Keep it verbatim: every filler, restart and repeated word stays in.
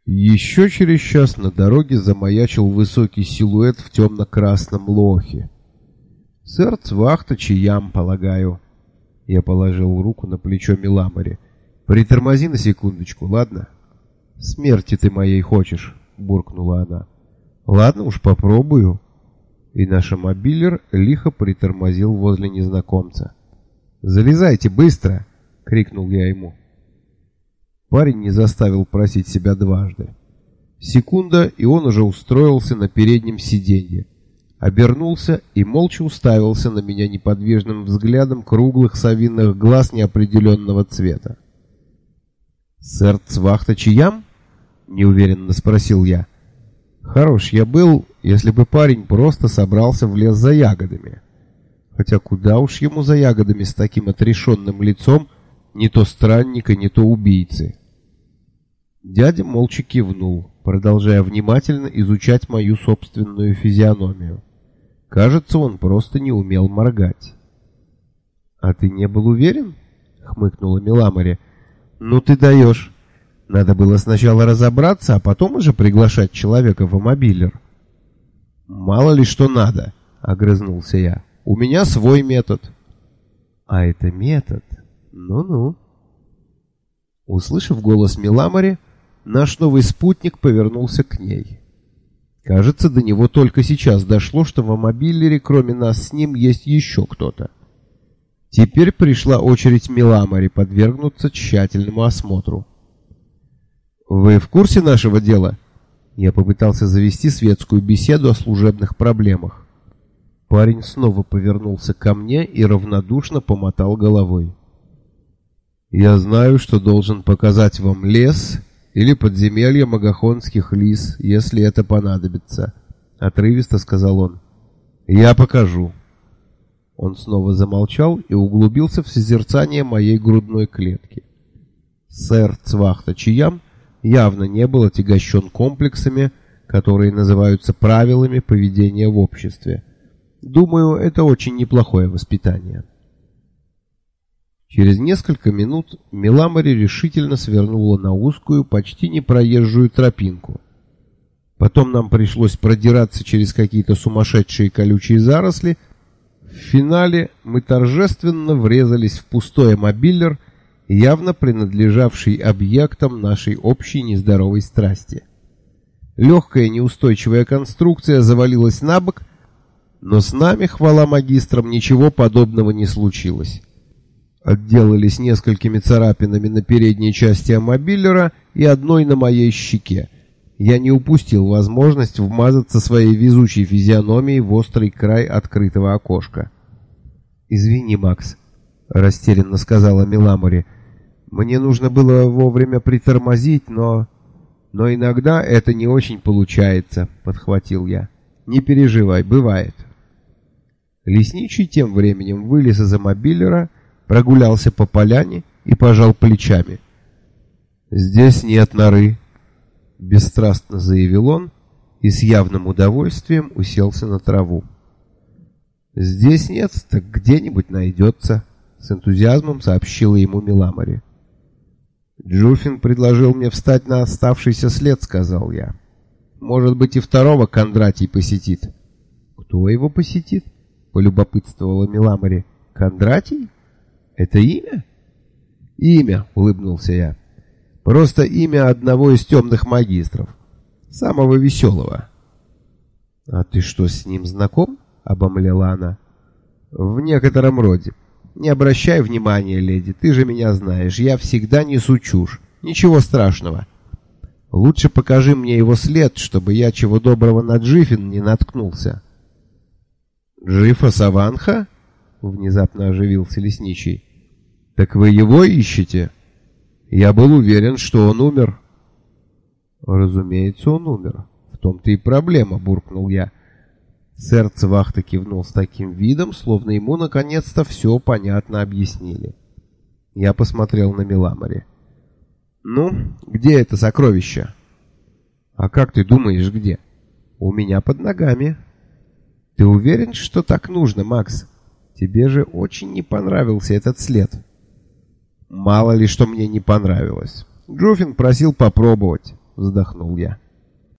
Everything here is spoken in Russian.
Еще через час на дороге замаячил высокий силуэт в темно-красном лохе. «Сэр Цвахта Чиям, полагаю». Я положил руку на плечо Миламари. «Притормози на секундочку, ладно?» «Смерти ты моей хочешь», — буркнула она. «Ладно уж, попробую». И наш мобилер лихо притормозил возле незнакомца. «Залезайте быстро!» — крикнул я ему. Парень не заставил просить себя дважды. Секунда, и он уже устроился на переднем сиденье. Обернулся и молча уставился на меня неподвижным взглядом круглых совиных глаз неопределенного цвета. «Сэр Цвахта Чиям?» — неуверенно спросил я. Хорош я был, если бы парень просто собрался в лес за ягодами. Хотя куда уж ему за ягодами с таким отрешенным лицом, не то странника, не то убийцы. Дядя молча кивнул, продолжая внимательно изучать мою собственную физиономию. Кажется, он просто не умел моргать. «А ты не был уверен?» — хмыкнула Миламари. «Ну ты даешь. Надо было сначала разобраться, а потом уже приглашать человека в мобилер». «Мало ли что надо», — огрызнулся я. «У меня свой метод». «А это метод? Ну-ну». Услышав голос Миламари, наш новый спутник повернулся к ней. Кажется, до него только сейчас дошло, что в мобилере, кроме нас с ним, есть еще кто-то. Теперь пришла очередь Миламари подвергнуться тщательному осмотру. «Вы в курсе нашего дела?» Я попытался завести светскую беседу о служебных проблемах. Парень снова повернулся ко мне и равнодушно помотал головой. «Я знаю, что должен показать вам лес или подземелье магахонских лис, если это понадобится», — отрывисто сказал он. «Я покажу». Он снова замолчал и углубился в созерцание моей грудной клетки. Сэр Цвахта Чиям явно не был отягощен комплексами, которые называются правилами поведения в обществе. Думаю, это очень неплохое воспитание. Через несколько минут Миламари решительно свернула на узкую, почти непроезжую тропинку. Потом нам пришлось продираться через какие-то сумасшедшие колючие заросли. В финале мы торжественно врезались в пустой мобилер, явно принадлежавший объектам нашей общей нездоровой страсти. Легкая неустойчивая конструкция завалилась на бок, но с нами, хвала магистрам, ничего подобного не случилось. Отделались несколькими царапинами на передней части мобилера и одной на моей щеке. Я не упустил возможность вмазаться своей везучей физиономией в острый край открытого окошка. «Извини, Макс», — растерянно сказала Миламари. «Мне нужно было вовремя притормозить, но...» «Но иногда это не очень получается», — подхватил я. «Не переживай, бывает». Лесничий тем временем вылез из мобилера, прогулялся по поляне и пожал плечами. «Здесь нет норы», — бесстрастно заявил он и с явным удовольствием уселся на траву. «Здесь нет, так где-нибудь найдется», — с энтузиазмом сообщила ему Миламари. «Джуфин предложил мне встать на оставшийся след», — сказал я. «Может быть, и второго Кондратий посетит». «Кто его посетит?» — полюбопытствовала Миламари. «Кондратий? Это имя?» «Имя», — улыбнулся я. «Просто имя одного из темных магистров. Самого веселого». «А ты что, с ним знаком?» — обомлела она. «В некотором роде. Не обращай внимания, леди, ты же меня знаешь. Я всегда несу чушь. Ничего страшного. Лучше покажи мне его след, чтобы я чего доброго на Джиффин не наткнулся». «Джифа Саванха?» — внезапно оживился лесничий. «Так вы его ищете? Я был уверен, что он умер». «Разумеется, он умер. В том-то и проблема», — буркнул я. Сэр Цвахта кивнул с таким видом, словно ему наконец-то все понятно объяснили. Я посмотрел на Миламари. «Ну, где это сокровище?» «А как ты думаешь, где?» «У меня под ногами». «Ты уверен, что так нужно, Макс? Тебе же очень не понравился этот след». «Мало ли, что мне не понравилось. Джуфин просил попробовать. вздохнул я.